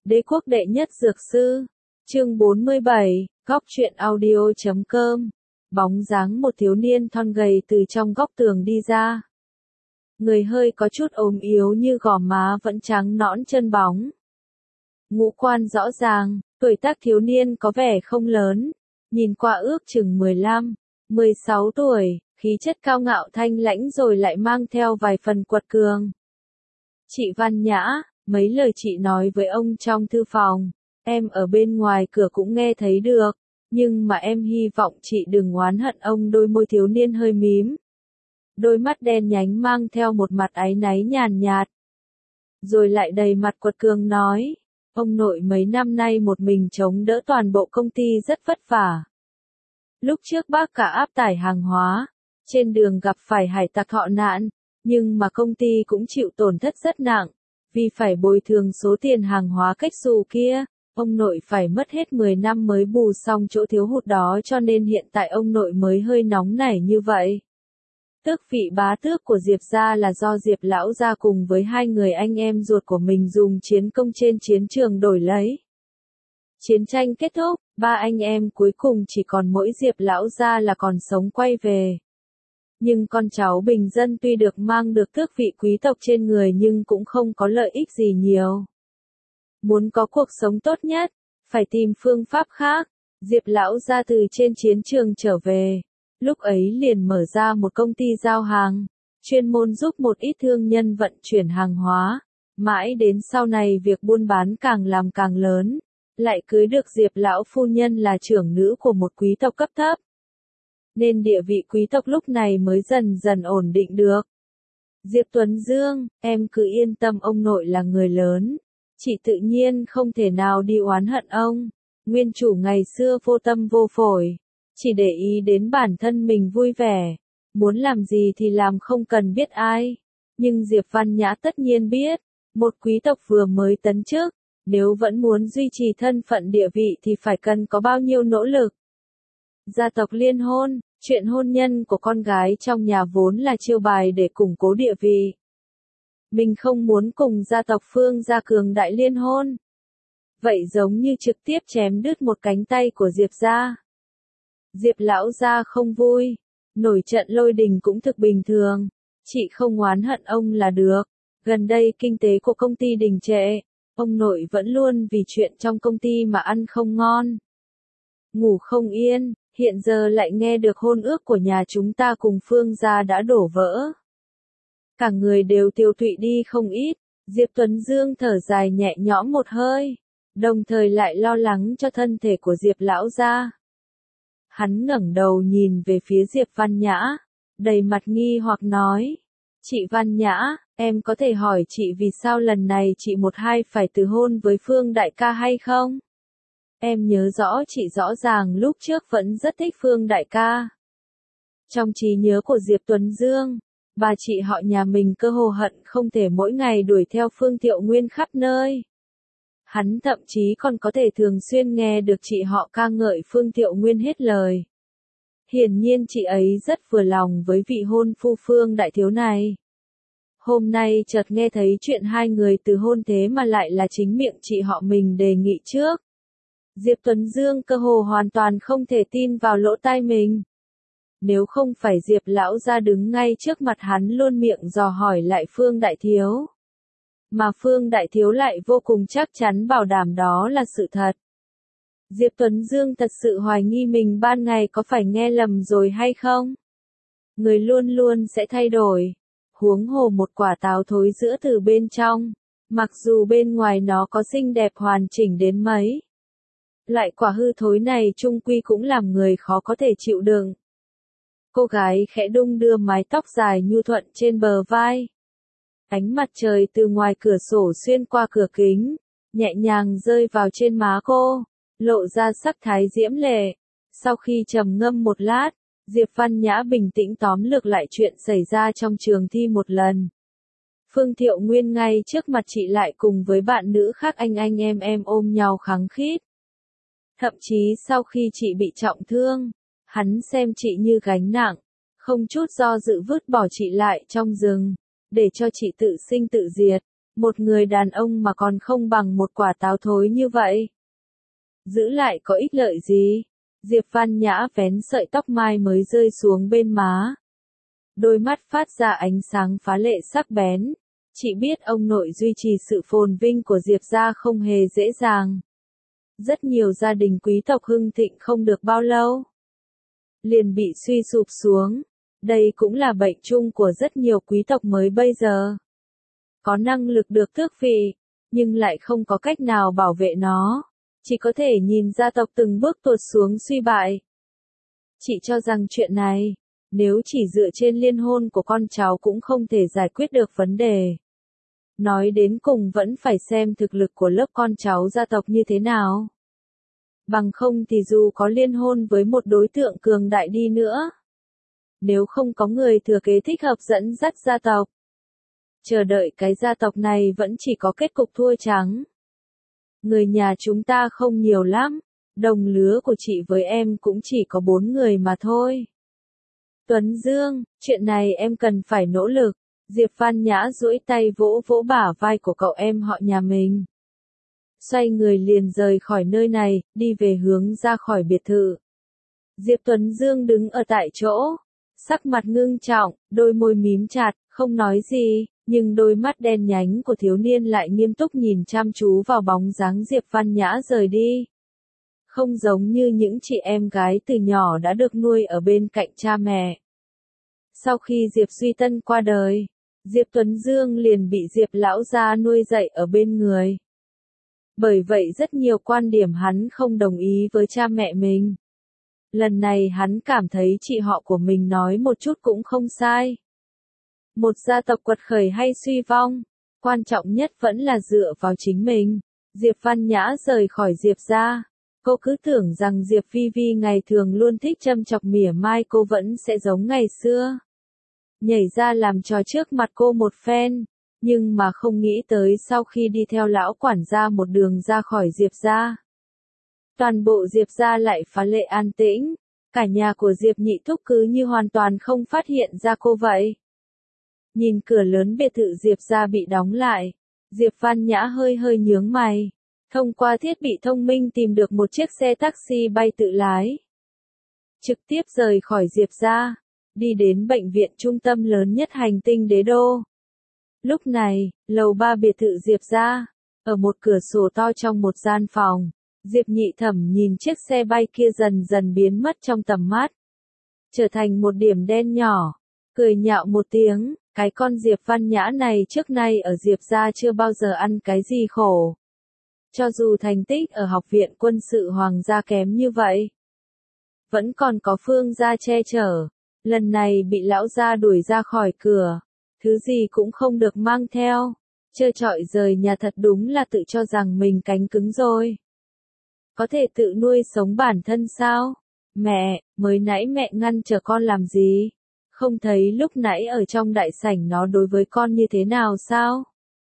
Đế quốc đệ nhất dược sư. Chương 47, góc truyện audio.com. Bóng dáng một thiếu niên thon gầy từ trong góc tường đi ra. Người hơi có chút ốm yếu như gò má vẫn trắng nõn chân bóng. Ngũ quan rõ ràng, tuổi tác thiếu niên có vẻ không lớn, nhìn qua ước chừng 15, 16 tuổi, khí chất cao ngạo thanh lãnh rồi lại mang theo vài phần quật cường. Chị Văn Nhã, mấy lời chị nói với ông trong thư phòng, em ở bên ngoài cửa cũng nghe thấy được, nhưng mà em hy vọng chị đừng oán hận ông. Đôi môi thiếu niên hơi mím. Đôi mắt đen nhánh mang theo một mặt áy náy nhàn nhạt. Rồi lại đầy mặt quật cường nói, ông nội mấy năm nay một mình chống đỡ toàn bộ công ty rất vất vả. Lúc trước bác cả áp tải hàng hóa, trên đường gặp phải hải tặc họ nạn, nhưng mà công ty cũng chịu tổn thất rất nặng, vì phải bồi thường số tiền hàng hóa cách xù kia, ông nội phải mất hết 10 năm mới bù xong chỗ thiếu hụt đó, cho nên hiện tại ông nội mới hơi nóng nảy như vậy. Tước vị bá tước của Diệp gia là do Diệp lão gia cùng với hai người anh em ruột của mình dùng chiến công trên chiến trường đổi lấy. Chiến tranh kết thúc, ba anh em cuối cùng chỉ còn mỗi Diệp lão gia là còn sống quay về. Nhưng con cháu bình dân tuy được mang được tước vị quý tộc trên người nhưng cũng không có lợi ích gì nhiều. Muốn có cuộc sống tốt nhất, phải tìm phương pháp khác. Diệp lão gia từ trên chiến trường trở về, lúc ấy liền mở ra một công ty giao hàng, chuyên môn giúp một ít thương nhân vận chuyển hàng hóa. Mãi đến sau này việc buôn bán càng làm càng lớn, lại cưới được Diệp lão phu nhân là trưởng nữ của một quý tộc cấp thấp. Nên địa vị quý tộc lúc này mới dần dần ổn định được. Diệp Tuấn Dương, em cứ yên tâm, ông nội là người lớn. Chị tự nhiên không thể nào đi oán hận ông. Nguyên chủ ngày xưa vô tâm vô phổi, chỉ để ý đến bản thân mình vui vẻ. Muốn làm gì thì làm, không cần biết ai. Nhưng Diệp Văn Nhã tất nhiên biết, một quý tộc vừa mới tấn chức, nếu vẫn muốn duy trì thân phận địa vị thì phải cần có bao nhiêu nỗ lực. Gia tộc liên hôn, chuyện hôn nhân của con gái trong nhà vốn là chiêu bài để củng cố địa vị. Mình không muốn cùng gia tộc Phương gia cường đại liên hôn. Vậy giống như trực tiếp chém đứt một cánh tay của Diệp gia. Diệp lão gia không vui, nổi trận lôi đình cũng thực bình thường. Chị không oán hận ông là được. Gần đây kinh tế của công ty đình trệ, ông nội vẫn luôn vì chuyện trong công ty mà ăn không ngon, ngủ không yên. Hiện giờ lại nghe được hôn ước của nhà chúng ta cùng Phương gia đã đổ vỡ. Cả người đều tiêu tụy đi không ít. Diệp Tuấn Dương thở dài nhẹ nhõm một hơi, đồng thời lại lo lắng cho thân thể của Diệp lão gia. Hắn ngẩng đầu nhìn về phía Diệp Văn Nhã, đầy mặt nghi hoặc nói, chị Văn Nhã, em có thể hỏi chị vì sao lần này chị một hai phải từ hôn với Phương đại ca hay không? Em nhớ rõ chị rõ ràng lúc trước vẫn rất thích Phương đại ca. Trong trí nhớ của Diệp Tuấn Dương, bà chị họ nhà mình cơ hồ hận không thể mỗi ngày đuổi theo Phương Thiệu Nguyên khắp nơi. Hắn thậm chí còn có thể thường xuyên nghe được chị họ ca ngợi Phương Thiệu Nguyên hết lời. Hiển nhiên chị ấy rất vừa lòng với vị hôn phu Phương đại thiếu này. Hôm nay chợt nghe thấy chuyện hai người từ hôn thế mà lại là chính miệng chị họ mình đề nghị trước. Diệp Tuấn Dương cơ hồ hoàn toàn không thể tin vào lỗ tai mình. Nếu không phải Diệp lão gia đứng ngay trước mặt hắn luôn miệng dò hỏi lại Phương đại thiếu, mà Phương đại thiếu lại vô cùng chắc chắn bảo đảm đó là sự thật. Diệp Tuấn Dương thật sự hoài nghi mình ban ngày có phải nghe lầm rồi hay không? Người luôn luôn sẽ thay đổi. Huống hồ một quả táo thối giữa từ bên trong, mặc dù bên ngoài nó có xinh đẹp hoàn chỉnh đến mấy, loại quả hư thối này chung quy cũng làm người khó có thể chịu đựng. Cô gái khẽ đung đưa mái tóc dài nhu thuận trên bờ vai. Ánh mặt trời từ ngoài cửa sổ xuyên qua cửa kính, nhẹ nhàng rơi vào trên má cô, lộ ra sắc thái diễm lệ. Sau khi trầm ngâm một lát, Diệp Văn Nhã bình tĩnh tóm lược lại chuyện xảy ra trong trường thi một lần. Phương Thiệu Nguyên ngay trước mặt chị lại cùng với bạn nữ khác anh em ôm nhau khăng khít. Thậm chí sau khi chị bị trọng thương, hắn xem chị như gánh nặng, không chút do dự vứt bỏ chị lại trong rừng, để cho chị tự sinh tự diệt. Một người đàn ông mà còn không bằng một quả táo thối như vậy. Giữ lại có ích lợi gì? Diệp Văn Nhã vén sợi tóc mai mới rơi xuống bên má. Đôi mắt phát ra ánh sáng phá lệ sắc bén. Chị biết ông nội duy trì sự phồn vinh của Diệp gia không hề dễ dàng. Rất nhiều gia đình quý tộc hưng thịnh không được bao lâu liền bị suy sụp xuống. Đây cũng là bệnh chung của rất nhiều quý tộc mới bây giờ. Có năng lực được tước vị, nhưng lại không có cách nào bảo vệ nó. Chỉ có thể nhìn gia tộc từng bước tuột xuống suy bại. Chị cho rằng chuyện này, nếu chỉ dựa trên liên hôn của con cháu cũng không thể giải quyết được vấn đề. Nói đến cùng vẫn phải xem thực lực của lớp con cháu gia tộc như thế nào. Bằng không thì dù có liên hôn với một đối tượng cường đại đi nữa, nếu không có người thừa kế thích hợp dẫn dắt gia tộc, chờ đợi cái gia tộc này vẫn chỉ có kết cục thua trắng. Người nhà chúng ta không nhiều lắm, đồng lứa của chị với em cũng chỉ có 4 người mà thôi. Tuấn Dương, chuyện này em cần phải nỗ lực. Diệp Văn Nhã duỗi tay vỗ vỗ bả vai của cậu em họ nhà mình. Xoay người liền rời khỏi nơi này, đi về hướng ra khỏi biệt thự. Diệp Tuấn Dương đứng ở tại chỗ, sắc mặt ngưng trọng, đôi môi mím chặt, không nói gì, nhưng đôi mắt đen nhánh của thiếu niên lại nghiêm túc nhìn chăm chú vào bóng dáng Diệp Văn Nhã rời đi. Không giống như những chị em gái từ nhỏ đã được nuôi ở bên cạnh cha mẹ. Sau khi Diệp Duy Tân qua đời, Diệp Tuấn Dương liền bị Diệp lão gia nuôi dạy ở bên người. Bởi vậy rất nhiều quan điểm hắn không đồng ý với cha mẹ mình. Lần này hắn cảm thấy chị họ của mình nói một chút cũng không sai. Một gia tộc quật khởi hay suy vong, quan trọng nhất vẫn là dựa vào chính mình. Diệp Văn Nhã rời khỏi Diệp gia. Cô cứ tưởng rằng Diệp Phi Vi ngày thường luôn thích châm chọc mỉa mai cô vẫn sẽ giống ngày xưa. Nhảy ra làm trò trước mặt cô một phen, nhưng mà không nghĩ tới sau khi đi theo lão quản gia một đường ra khỏi Diệp gia. Toàn bộ Diệp gia lại phá lệ an tĩnh, cả nhà của Diệp Nhị Thúc cứ như hoàn toàn không phát hiện ra cô vậy. Nhìn cửa lớn biệt thự Diệp gia bị đóng lại, Diệp Văn Nhã hơi hơi nhướng mày. Thông qua thiết bị thông minh tìm được một chiếc xe taxi bay tự lái. Trực tiếp rời khỏi Diệp gia, đi đến bệnh viện trung tâm lớn nhất hành tinh Đế Đô. Lúc này, lầu 3 biệt thự Diệp gia, ở một cửa sổ to trong một gian phòng, Diệp Nhị Thẩm nhìn chiếc xe bay kia dần dần biến mất trong tầm mắt. Trở thành một điểm đen nhỏ, cười nhạo một tiếng, cái con Diệp Văn Nhã này trước nay ở Diệp gia chưa bao giờ ăn cái gì khổ. Cho dù thành tích ở học viện quân sự hoàng gia kém như vậy, vẫn còn có Phương gia che chở, lần này bị lão gia đuổi ra khỏi cửa, thứ gì cũng không được mang theo, trơ trọi rời nhà thật đúng là tự cho rằng mình cánh cứng rồi. Có thể tự nuôi sống bản thân sao? Mẹ, mới nãy mẹ ngăn chờ con làm gì? Không thấy lúc nãy ở trong đại sảnh nó đối với con như thế nào sao?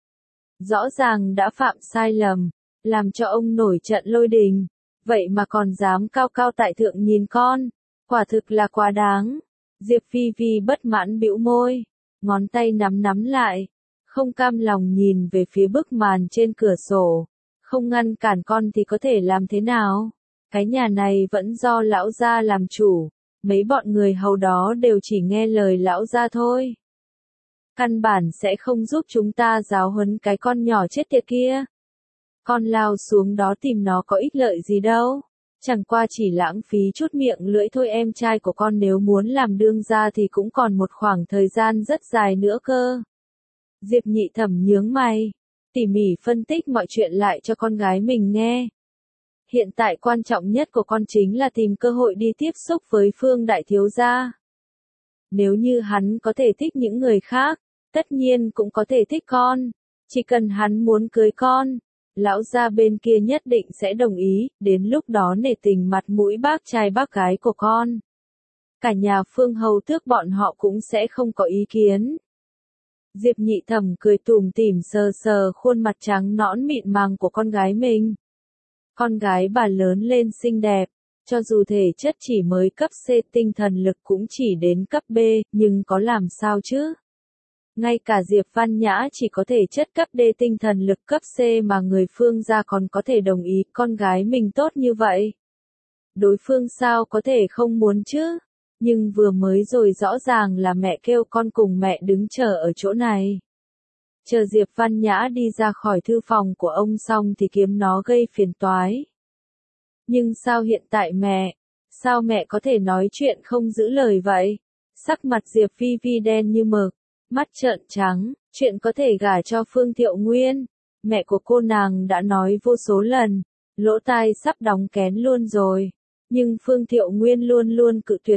Rõ ràng đã phạm sai lầm, làm cho ông nổi trận lôi đình, vậy mà còn dám cao cao tại thượng nhìn con, quả thực là quá đáng. Diệp Phi Vi bất mãn bĩu môi, ngón tay nắm nắm lại, không cam lòng nhìn về phía bức màn trên cửa sổ, không ngăn cản con thì có thể làm thế nào? Cái nhà này vẫn do lão gia làm chủ, mấy bọn người hầu đó đều chỉ nghe lời lão gia thôi. Căn bản sẽ không giúp chúng ta giáo huấn cái con nhỏ chết tiệt kia. Con lao xuống đó tìm nó có ích lợi gì đâu, chẳng qua chỉ lãng phí chút miệng lưỡi thôi. Em trai của con nếu muốn làm đương gia thì cũng còn một khoảng thời gian rất dài nữa cơ. Diệp Nhị Thẩm nhướng mày, tỉ mỉ phân tích mọi chuyện lại cho con gái mình nghe. Hiện tại quan trọng nhất của con chính là tìm cơ hội đi tiếp xúc với Phương đại thiếu gia. Nếu như hắn có thể thích những người khác, tất nhiên cũng có thể thích con, chỉ cần hắn muốn cưới con, lão gia bên kia nhất định sẽ đồng ý, đến lúc đó nể tình mặt mũi bác trai bác gái của con. Cả nhà Phương hầu tước bọn họ cũng sẽ không có ý kiến. Diệp Nhị Thẩm cười tủm tỉm sờ sờ khuôn mặt trắng nõn mịn màng của con gái mình. Con gái bà lớn lên xinh đẹp, cho dù thể chất chỉ mới cấp C, tinh thần lực cũng chỉ đến cấp B, nhưng có làm sao chứ? Ngay cả Diệp Văn Nhã chỉ có thể chất cấp D tinh thần lực cấp C mà người Phương gia còn có thể đồng ý con gái mình tốt như vậy. Đối phương sao có thể không muốn chứ? Nhưng vừa mới rồi rõ ràng là mẹ kêu con cùng mẹ đứng chờ ở chỗ này. Chờ Diệp Văn Nhã đi ra khỏi thư phòng của ông xong thì kiếm nó gây phiền toái. Nhưng sao hiện tại sao mẹ có thể nói chuyện không giữ lời vậy? Sắc mặt Diệp Phi Phi đen như mực, mắt trợn trắng, chuyện có thể gả cho Phương Thiệu Nguyên. Mẹ của cô nàng đã nói vô số lần, lỗ tai sắp đóng kén luôn rồi. Nhưng Phương Thiệu Nguyên luôn luôn cự tuyệt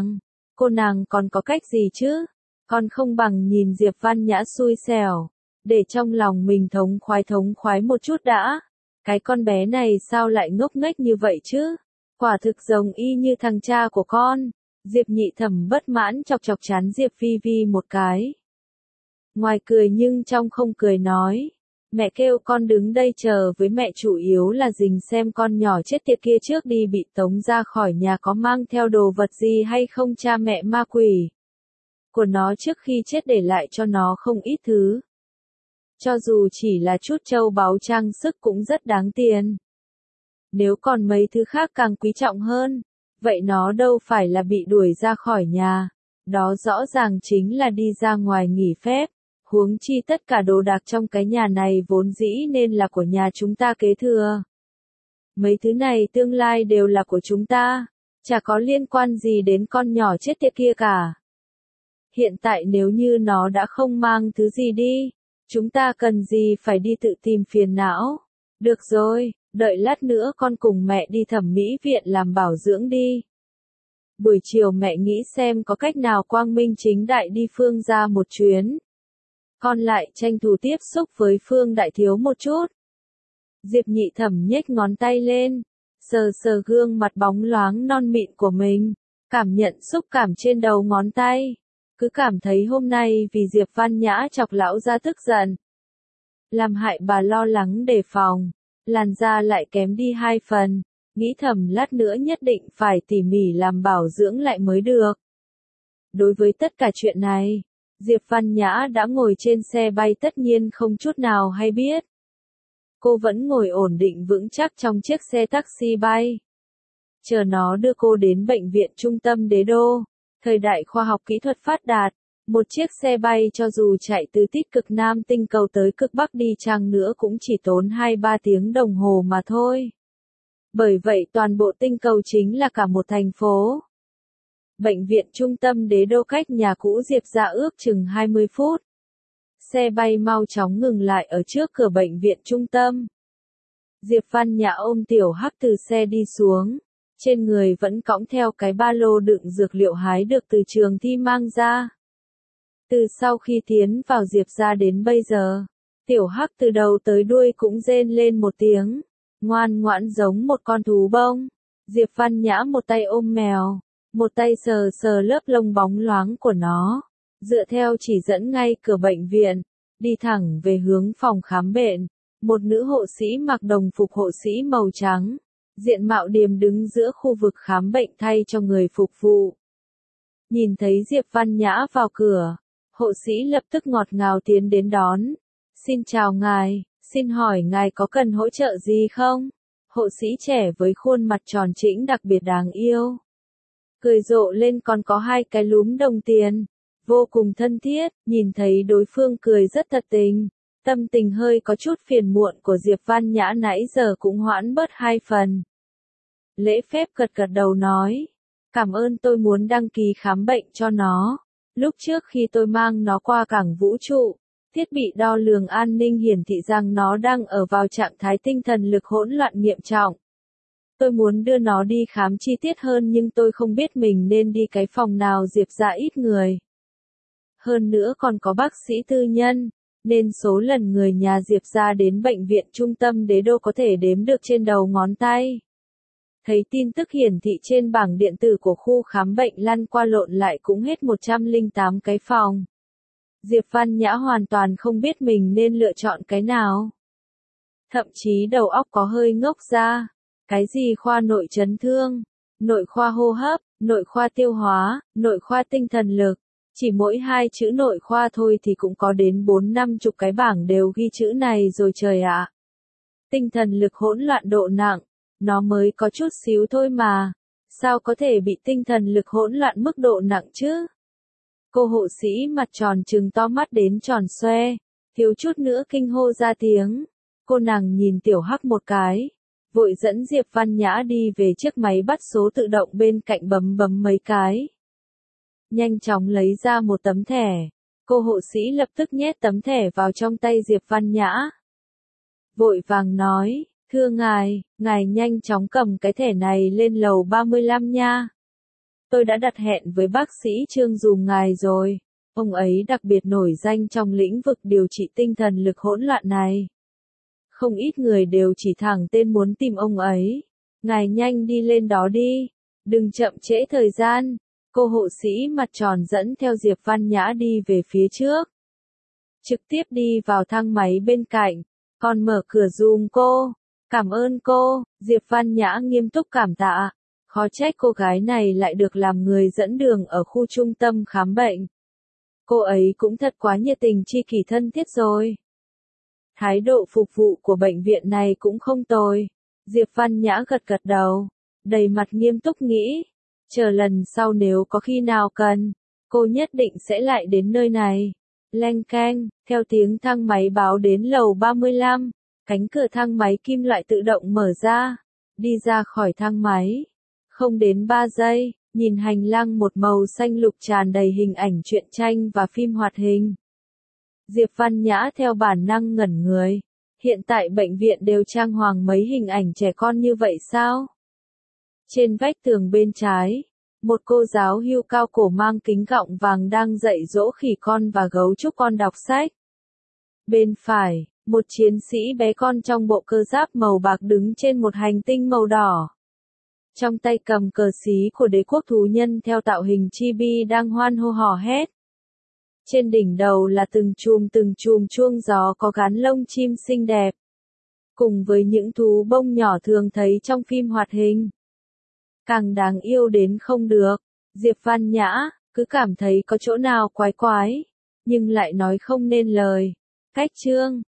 cô nàng còn có cách gì chứ? Còn không bằng nhìn Diệp Văn Nhã xui xẻo, để trong lòng mình thống khoái một chút đã. Cái con bé này sao lại ngốc nghếch như vậy chứ? Quả thực giống y như thằng cha của con. Diệp Nhị Thẩm bất mãn chọc chán Diệp Phi Phi một cái. Ngoài cười nhưng trong không cười nói. Mẹ kêu con đứng đây chờ với mẹ chủ yếu là rình xem con nhỏ chết tiệt kia trước đi bị tống ra khỏi nhà có mang theo đồ vật gì hay không, cha mẹ ma quỷ của nó trước khi chết để lại cho nó không ít thứ. Cho dù chỉ là chút châu báu trang sức cũng rất đáng tiền. Nếu còn mấy thứ khác càng quý trọng hơn, vậy nó đâu phải là bị đuổi ra khỏi nhà. Đó rõ ràng chính là đi ra ngoài nghỉ phép. Huống chi tất cả đồ đạc trong cái nhà này vốn dĩ nên là của nhà chúng ta kế thừa. Mấy thứ này tương lai đều là của chúng ta, chả có liên quan gì đến con nhỏ chết tiệt kia cả. Hiện tại nếu như nó đã không mang thứ gì đi, chúng ta cần gì phải đi tự tìm phiền não. Được rồi, đợi lát nữa con cùng mẹ đi thẩm mỹ viện làm bảo dưỡng đi. Buổi chiều mẹ nghĩ xem có cách nào quang minh chính đại đi Phương gia một chuyến. Con lại tranh thủ tiếp xúc với Phương đại thiếu một chút. Diệp Nhị Thẩm nhếch ngón tay lên, sờ gương mặt bóng loáng non mịn của mình, cảm nhận xúc cảm trên đầu ngón tay. Cứ cảm thấy hôm nay vì Diệp Văn Nhã chọc lão gia tức giận, làm hại bà lo lắng đề phòng, làn da lại kém đi 2 phần, nghĩ thầm lát nữa nhất định phải tỉ mỉ làm bảo dưỡng lại mới được. Đối với tất cả chuyện này, Diệp Văn Nhã đã ngồi trên xe bay tất nhiên không chút nào hay biết. Cô vẫn ngồi ổn định vững chắc trong chiếc xe taxi bay. Chờ nó đưa cô đến bệnh viện trung tâm Đế Đô. Thời đại khoa học kỹ thuật phát đạt, một chiếc xe bay cho dù chạy từ tít cực Nam tinh cầu tới cực Bắc đi chăng nữa cũng chỉ tốn 2-3 tiếng đồng hồ mà thôi. Bởi vậy toàn bộ tinh cầu chính là cả một thành phố. Bệnh viện trung tâm Đế Đô cách nhà cũ Diệp gia ước chừng 20 phút. Xe bay mau chóng ngừng lại ở trước cửa bệnh viện trung tâm. Diệp Văn Nhã ôm Tiểu Hắc từ xe đi xuống. Trên người vẫn cõng theo cái ba lô đựng dược liệu hái được từ trường thi mang ra. Từ sau khi tiến vào Diệp gia đến bây giờ, Tiểu Hắc từ đầu tới đuôi cũng rên lên một tiếng, ngoan ngoãn giống một con thú bông. Diệp Văn Nhã một tay ôm mèo, một tay sờ lớp lông bóng loáng của nó, dựa theo chỉ dẫn ngay cửa bệnh viện, đi thẳng về hướng phòng khám bệnh. Một nữ hộ sĩ mặc đồng phục hộ sĩ màu trắng, diện mạo điềm đứng giữa khu vực khám bệnh thay cho người phục vụ. Nhìn thấy Diệp Văn Nhã vào cửa, hộ sĩ lập tức ngọt ngào tiến đến đón. Xin chào ngài, xin hỏi ngài có cần hỗ trợ gì không? Hộ sĩ trẻ với khuôn mặt tròn trĩnh đặc biệt đáng yêu. Cười rộ lên còn có 2 cái lúm đồng tiền, vô cùng thân thiết, nhìn thấy đối phương cười rất thật tình. Tâm tình hơi có chút phiền muộn của Diệp Văn Nhã nãy giờ cũng hoãn bớt 2 phần. Lễ phép gật đầu nói, cảm ơn, tôi muốn đăng ký khám bệnh cho nó. Lúc trước khi tôi mang nó qua cảng vũ trụ, thiết bị đo lường an ninh hiển thị rằng nó đang ở vào trạng thái tinh thần lực hỗn loạn nghiêm trọng. Tôi muốn đưa nó đi khám chi tiết hơn nhưng tôi không biết mình nên đi cái phòng nào Diệp gia ít người. Hơn nữa còn có bác sĩ tư nhân, nên số lần người nhà Diệp gia đến bệnh viện trung tâm Đế Đô có thể đếm được trên đầu ngón tay. Thấy tin tức hiển thị trên bảng điện tử của khu khám bệnh lăn qua lộn lại cũng hết 108 cái phòng. Diệp Văn Nhã hoàn toàn không biết mình nên lựa chọn cái nào. Thậm chí đầu óc có hơi ngốc ra. Cái gì khoa nội chấn thương, nội khoa hô hấp, nội khoa tiêu hóa, nội khoa tinh thần lực. Chỉ mỗi 2 chữ nội khoa thôi thì cũng có đến 4-50 cái bảng đều ghi chữ này rồi trời ạ. Tinh thần lực hỗn loạn độ nặng, nó mới có chút xíu thôi mà, sao có thể bị tinh thần lực hỗn loạn mức độ nặng chứ? Cô hộ sĩ mặt tròn trừng to mắt đến tròn xoe, thiếu chút nữa kinh hô ra tiếng. Cô nàng nhìn Tiểu Hắc một cái, vội dẫn Diệp Văn Nhã đi về chiếc máy bắt số tự động bên cạnh bấm bấm mấy cái. Nhanh chóng lấy ra một tấm thẻ, cô hộ sĩ lập tức nhét tấm thẻ vào trong tay Diệp Văn Nhã. Vội vàng nói, thưa ngài, ngài nhanh chóng cầm cái thẻ này lên lầu 35 nha. Tôi đã đặt hẹn với bác sĩ Trương dùm ngài rồi, ông ấy đặc biệt nổi danh trong lĩnh vực điều trị tinh thần lực hỗn loạn này. Không ít người đều chỉ thẳng tên muốn tìm ông ấy. Ngài nhanh đi lên đó đi, đừng chậm trễ thời gian. Cô hộ sĩ mặt tròn dẫn theo Diệp Văn Nhã đi về phía trước. Trực tiếp đi vào thang máy bên cạnh, còn mở cửa giùm cô. Cảm ơn cô, Diệp Văn Nhã nghiêm túc cảm tạ. Khó trách cô gái này lại được làm người dẫn đường ở khu trung tâm khám bệnh. Cô ấy cũng thật quá nhiệt tình tri kỷ thân thiết rồi. Thái độ phục vụ của bệnh viện này cũng không tồi. Diệp Văn Nhã gật gật đầu, đầy mặt nghiêm túc nghĩ. Chờ lần sau nếu có khi nào cần, cô nhất định sẽ lại đến nơi này. Leng keng, theo tiếng thang máy báo đến lầu 35, cánh cửa thang máy kim loại tự động mở ra. Đi ra khỏi thang máy. Không đến 3 giây, nhìn hành lang một màu xanh lục tràn đầy hình ảnh truyện tranh và phim hoạt hình. Diệp Văn Nhã theo bản năng ngẩn người. Hiện tại bệnh viện đều trang hoàng mấy hình ảnh trẻ con như vậy sao? Trên vách tường bên trái, một cô giáo hưu cao cổ mang kính gọng vàng đang dạy dỗ khỉ con và gấu trúc con đọc sách. Bên phải, một chiến sĩ bé con trong bộ cơ giáp màu bạc đứng trên một hành tinh màu đỏ. Trong tay cầm cờ xí của đế quốc thú nhân theo tạo hình chibi đang hoan hô hò hét. Trên đỉnh đầu là từng chùm chuông gió có gắn lông chim xinh đẹp. Cùng với những thú bông nhỏ thường thấy trong phim hoạt hình. Càng đáng yêu đến không được. Diệp Văn Nhã, cứ cảm thấy có chỗ nào quái quái. Nhưng lại nói không nên lời. Cách chương